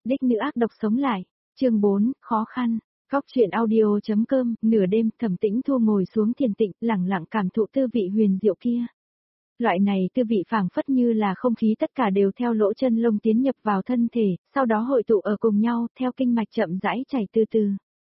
Đích nữ ác độc sống lại. Chương 4, khó khăn. Góc truyện audio.com, nửa đêm, Thẩm Tĩnh Thu ngồi xuống thiền tịnh, lặng lặng cảm thụ tư vị huyền diệu kia. Loại này tư vị phảng phất như là không khí tất cả đều theo lỗ chân lông tiến nhập vào thân thể, sau đó hội tụ ở cùng nhau, theo kinh mạch chậm rãi chảy từ từ.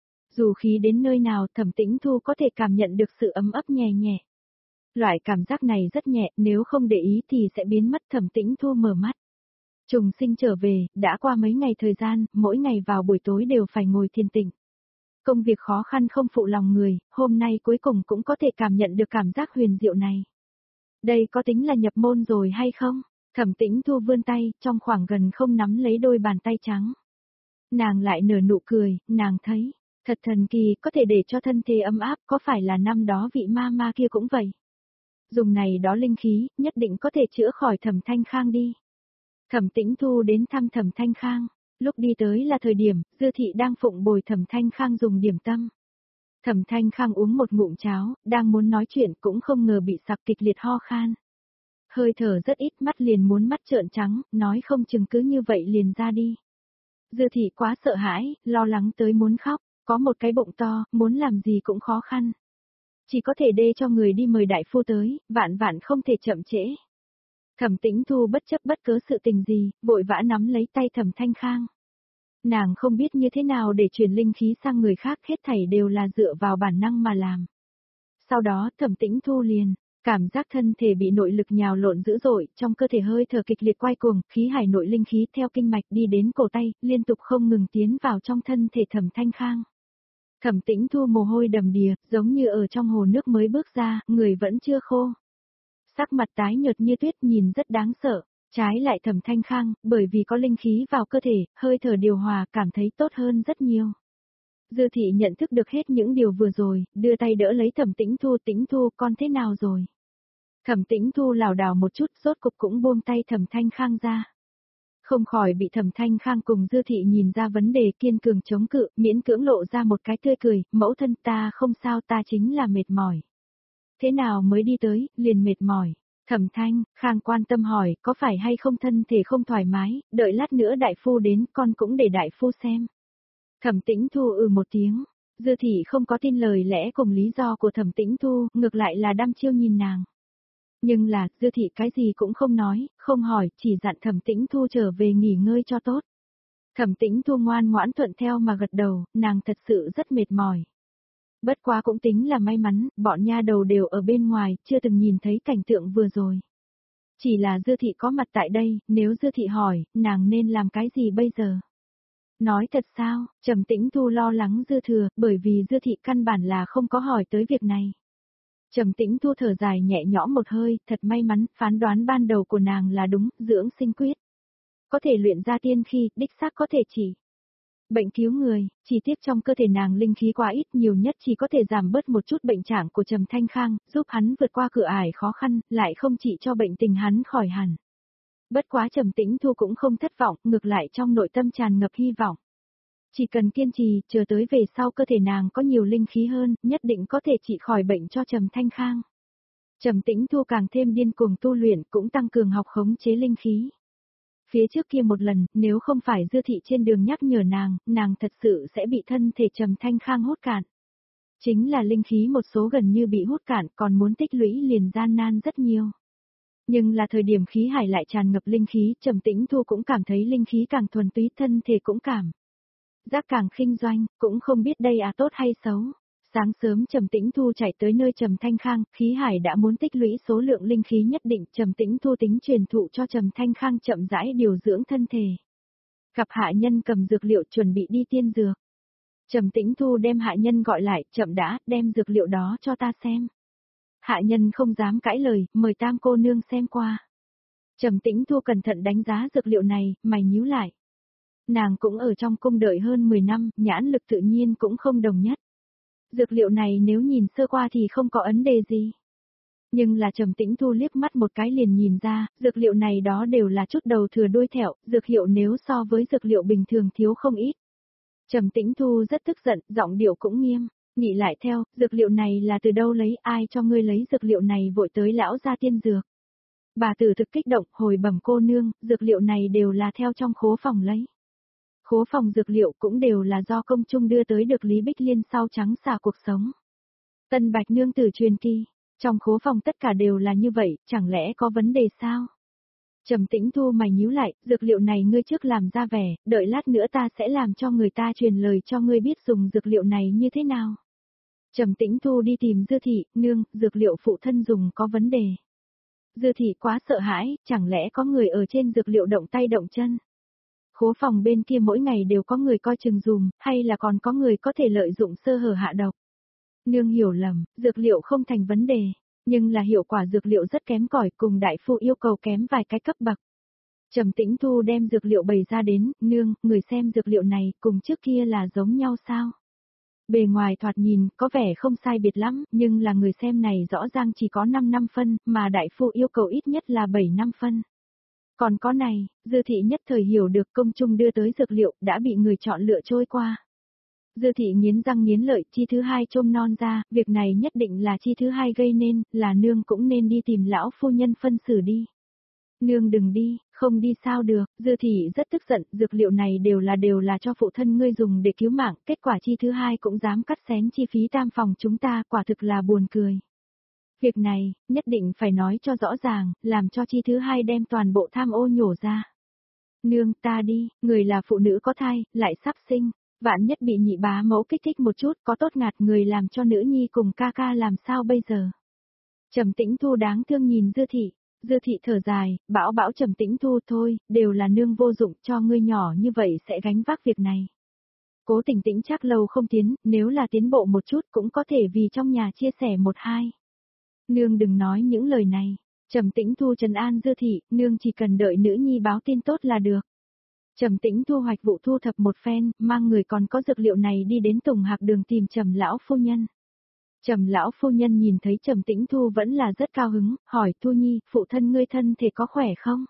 Dù khí đến nơi nào, Thẩm Tĩnh Thu có thể cảm nhận được sự ấm ấp nhẹ nhẹ. Loại cảm giác này rất nhẹ, nếu không để ý thì sẽ biến mất. Thẩm Tĩnh Thu mở mắt. Trùng sinh trở về, đã qua mấy ngày thời gian, mỗi ngày vào buổi tối đều phải ngồi thiền tịnh. Công việc khó khăn không phụ lòng người, hôm nay cuối cùng cũng có thể cảm nhận được cảm giác huyền diệu này. Đây có tính là nhập môn rồi hay không? Thẩm Tĩnh Thu vươn tay, trong khoảng gần không nắm lấy đôi bàn tay trắng. Nàng lại nở nụ cười, nàng thấy, thật thần kỳ, có thể để cho thân thể ấm áp, có phải là năm đó vị ma kia cũng vậy? Dùng này đó linh khí, nhất định có thể chữa khỏi Thẩm Thanh Khang đi. Thẩm Tĩnh Thu đến thăm Thẩm Thanh Khang, lúc đi tới là thời điểm, Dư Thị đang phụng bồi Thẩm Thanh Khang dùng điểm tâm. Thẩm Thanh Khang uống một ngụm cháo, đang muốn nói chuyện cũng không ngờ bị sặc kịch liệt ho khan. Hơi thở rất ít, mắt liền muốn mắt trợn trắng, nói không chừng cứ như vậy liền ra đi. Dư Thị quá sợ hãi, lo lắng tới muốn khóc, có một cái bụng to, muốn làm gì cũng khó khăn. Chỉ có thể đê cho người đi mời đại phu tới, vạn vạn không thể chậm trễ. Thẩm Tĩnh Thu bất chấp bất cứ sự tình gì, vội vã nắm lấy tay Thẩm Thanh Khang. Nàng không biết như thế nào để truyền linh khí sang người khác, hết thảy đều là dựa vào bản năng mà làm. Sau đó Thẩm Tĩnh Thu liền, cảm giác thân thể bị nội lực nhào lộn dữ dội, trong cơ thể hơi thở kịch liệt quay cuồng, khí hải nội linh khí theo kinh mạch đi đến cổ tay, liên tục không ngừng tiến vào trong thân thể Thẩm Thanh Khang. Thẩm Tĩnh Thu mồ hôi đầm đìa, giống như ở trong hồ nước mới bước ra, người vẫn chưa khô. Sắc mặt tái nhợt như tuyết, nhìn rất đáng sợ. Trái lại Thẩm Thanh Khang, bởi vì có linh khí vào cơ thể, hơi thở điều hòa, cảm thấy tốt hơn rất nhiều. Dư Thị nhận thức được hết những điều vừa rồi, đưa tay đỡ lấy Thẩm Tĩnh Thu. Tĩnh Thu, con thế nào rồi? Thẩm Tĩnh Thu lảo đảo một chút, rốt cục cũng buông tay Thẩm Thanh Khang ra. Không khỏi bị Thẩm Thanh Khang cùng Dư Thị nhìn ra vấn đề, kiên cường chống cự, miễn cưỡng lộ ra một cái tươi cười, mẫu thân ta không sao, ta chính là mệt mỏi. Thế nào mới đi tới, liền mệt mỏi. Thẩm Thanh Khang quan tâm hỏi, có phải hay không thân thể không thoải mái, đợi lát nữa đại phu đến, con cũng để đại phu xem. Thẩm Tĩnh Thu một tiếng, Dư Thị không có tin lời lẽ cùng lý do của Thẩm Tĩnh Thu, ngược lại là đăm chiêu nhìn nàng. Nhưng là, Dư Thị cái gì cũng không nói, không hỏi, chỉ dặn Thẩm Tĩnh Thu trở về nghỉ ngơi cho tốt. Thẩm Tĩnh Thu ngoan ngoãn thuận theo mà gật đầu, nàng thật sự rất mệt mỏi. Bất quá cũng tính là may mắn, bọn nha đầu đều ở bên ngoài, chưa từng nhìn thấy cảnh tượng vừa rồi. Chỉ là Dư Thị có mặt tại đây, nếu Dư Thị hỏi, nàng nên làm cái gì bây giờ? Nói thật sao, Trầm Tĩnh Thu lo lắng Dư Thừa, bởi vì Dư Thị căn bản là không có hỏi tới việc này. Trầm Tĩnh Thu thở dài nhẹ nhõm một hơi, thật may mắn, phán đoán ban đầu của nàng là đúng, dưỡng sinh quyết. Có thể luyện ra tiên khi, đích xác có thể chỉ bệnh cứu người, chỉ tiếc trong cơ thể nàng linh khí quá ít, nhiều nhất chỉ có thể giảm bớt một chút bệnh trạng của Trầm Thanh Khang, giúp hắn vượt qua cửa ải khó khăn, lại không chỉ cho bệnh tình hắn khỏi hẳn. Bất quá Trầm Tĩnh Thu cũng không thất vọng, ngược lại trong nội tâm tràn ngập hy vọng. Chỉ cần kiên trì, chờ tới về sau cơ thể nàng có nhiều linh khí hơn, nhất định có thể trị khỏi bệnh cho Trầm Thanh Khang. Trầm Tĩnh Thu càng thêm điên cuồng tu luyện, cũng tăng cường học khống chế linh khí. Phía trước kia một lần, nếu không phải Dư Thị trên đường nhắc nhở nàng thật sự sẽ bị thân thể Trầm Thanh Khang hút cạn. Chính là linh khí một số gần như bị hút cạn, còn muốn tích lũy liền gian nan rất nhiều. Nhưng là thời điểm khí hải lại tràn ngập linh khí, Trầm Tĩnh Thu cũng cảm thấy linh khí càng thuần túy, thân thể cũng cảm giác càng khinh doanh, cũng không biết đây tốt hay xấu. Sáng sớm Trầm Tĩnh Thu chạy tới nơi Trầm Thanh Khang, khí hải đã muốn tích lũy số lượng linh khí nhất định, Trầm Tĩnh Thu tính truyền thụ cho Trầm Thanh Khang chậm rãi điều dưỡng thân thể. Gặp hạ nhân cầm dược liệu chuẩn bị đi tiên dược. Trầm Tĩnh Thu đem hạ nhân gọi lại, chậm đã, đem dược liệu đó cho ta xem. Hạ nhân không dám cãi lời, mời Tam cô nương xem qua. Trầm Tĩnh Thu cẩn thận đánh giá dược liệu này, mày nhíu lại. Nàng cũng ở trong cung đợi hơn 10 năm, nhãn lực tự nhiên cũng không đồng nhất. Dược liệu này nếu nhìn sơ qua thì không có vấn đề gì. Nhưng là Trầm Tĩnh Thu liếc mắt một cái liền nhìn ra, dược liệu này đó đều là chút đầu thừa đuôi thẹo, dược hiệu nếu so với dược liệu bình thường thiếu không ít. Trầm Tĩnh Thu rất tức giận, giọng điệu cũng nghiêm, nghĩ lại theo, dược liệu này là từ đâu lấy, ai cho ngươi lấy dược liệu này vội tới lão gia tiên dược. Bà tử thực kích động, hồi bẩm cô nương, dược liệu này đều là theo trong khố phòng lấy. Khố phòng dược liệu cũng đều là do công chung đưa tới được Lý Bích Liên sau trắng xả cuộc sống. Tân Bạch Nương Tử truyền kỳ, trong khố phòng tất cả đều là như vậy, chẳng lẽ có vấn đề sao? Trầm Tĩnh Thu mày nhíu lại, dược liệu này ngươi trước làm ra vẻ, đợi lát nữa ta sẽ làm cho người ta truyền lời cho ngươi biết dùng dược liệu này như thế nào. Trầm Tĩnh Thu đi tìm Dư Thị, nương, dược liệu phụ thân dùng có vấn đề. Dư Thị quá sợ hãi, chẳng lẽ có người ở trên dược liệu động tay động chân. Khố phòng bên kia mỗi ngày đều có người coi chừng dùm, hay là còn có người có thể lợi dụng sơ hở hạ độc. Nương hiểu lầm, dược liệu không thành vấn đề, nhưng là hiệu quả dược liệu rất kém cỏi, cùng đại phu yêu cầu kém vài cái cấp bậc. Trầm Tĩnh Thu đem dược liệu bày ra đến, nương, người xem dược liệu này cùng trước kia là giống nhau sao? Bề ngoài thoạt nhìn có vẻ không sai biệt lắm, nhưng là người xem này rõ ràng chỉ có 5 năm phân, mà đại phu yêu cầu ít nhất là 7 năm phân. Còn có này, Dư Thị nhất thời hiểu được công chung đưa tới dược liệu đã bị người chọn lựa trôi qua. Dư Thị nghiến răng nghiến lợi, chi thứ hai trông non ra, việc này nhất định là chi thứ hai gây nên, là nương cũng nên đi tìm lão phu nhân phân xử đi. Nương đừng đi, không đi sao được, Dư Thị rất tức giận, dược liệu này đều là cho phụ thân ngươi dùng để cứu mạng, kết quả chi thứ hai cũng dám cắt xén chi phí tam phòng chúng ta, quả thực là buồn cười. Việc này, nhất định phải nói cho rõ ràng, làm cho chi thứ hai đem toàn bộ tham ô nhổ ra. Nương, ta đi, người là phụ nữ có thai, lại sắp sinh, vạn nhất bị nhị bá mẫu kích thích một chút, có tốt ngạt người làm cho nữ nhi cùng ca ca làm sao bây giờ. Trầm Tĩnh Thu đáng thương nhìn Dư Thị. Dư Thị thở dài, bảo Trầm Tĩnh Thu thôi, đều là nương vô dụng, cho ngươi nhỏ như vậy sẽ gánh vác việc này. Cố Tình Tĩnh chắc lâu không tiến, nếu là tiến bộ một chút cũng có thể vì trong nhà chia sẻ một hai. Nương đừng nói những lời này. Trầm Tĩnh Thu trấn an Dư Thị, nương chỉ cần đợi nữ nhi báo tin tốt là được. Trầm Tĩnh Thu hoạch vụ thu thập một phen, mang người còn có dược liệu này đi đến Tùng Hạc Đường tìm Trầm lão phu nhân. Trầm lão phu nhân nhìn thấy Trầm Tĩnh Thu vẫn là rất cao hứng, hỏi Thu Nhi, phụ thân ngươi thân thể có khỏe không?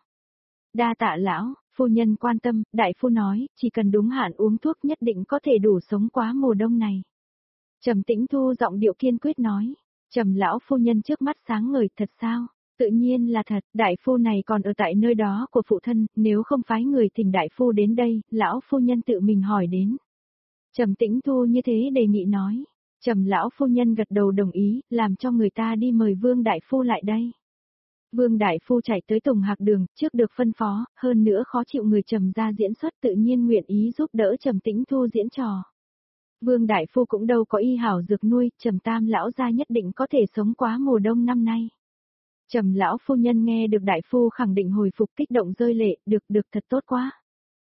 Đa tạ lão, phu nhân quan tâm, đại phu nói, chỉ cần đúng hạn uống thuốc nhất định có thể đủ sống quá mùa đông này. Trầm Tĩnh Thu giọng điệu kiên quyết nói. Trầm lão phu nhân trước mắt sáng ngời, thật sao? Tự nhiên là thật, đại phu này còn ở tại nơi đó của phụ thân, nếu không phái người thỉnh đại phu đến đây, lão phu nhân tự mình hỏi đến. Trầm Tĩnh Thu như thế đề nghị nói. Trầm lão phu nhân gật đầu đồng ý, làm cho người ta đi mời Vương đại phu lại đây. Vương đại phu chạy tới Tùng Hạc Đường, trước được phân phó, hơn nữa khó chịu người Trầm ra diễn xuất tự nhiên nguyện ý giúp đỡ Trầm Tĩnh Thu diễn trò. Vương đại phu cũng đâu có y hảo dược nuôi, Trầm Tam lão gia nhất định có thể sống quá mùa đông năm nay. Trầm lão phu nhân nghe được đại phu khẳng định hồi phục kích động rơi lệ, được thật tốt quá.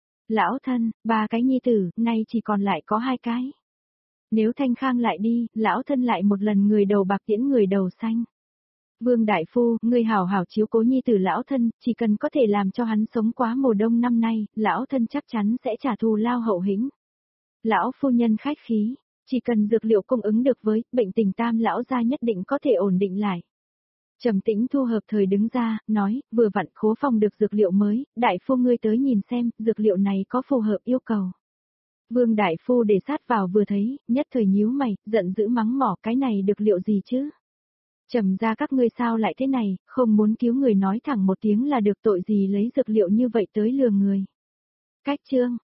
Lão thân, 3 cái nhi tử, nay chỉ còn lại có 2 cái. Nếu Thanh Khang lại đi, lão thân lại một lần người đầu bạc tiễn người đầu xanh. Vương đại phu, người hảo hảo chiếu cố nhi tử lão thân, chỉ cần có thể làm cho hắn sống quá mùa đông năm nay, lão thân chắc chắn sẽ trả thù lao hậu hĩnh. Lão phu nhân khách khí, chỉ cần dược liệu cung ứng được với, bệnh tình Tam lão gia nhất định có thể ổn định lại. Trầm Tĩnh Thu hợp thời đứng ra, nói, vừa vặn khố phòng được dược liệu mới, đại phu ngươi tới nhìn xem, dược liệu này có phù hợp yêu cầu. Vương đại phu để sát vào vừa thấy, nhất thời nhíu mày, giận dữ mắng mỏ, cái này được liệu gì chứ? Trầm ra các ngươi sao lại thế này, không muốn cứu người nói thẳng một tiếng là được, tội gì lấy dược liệu như vậy tới lừa người. Cách chương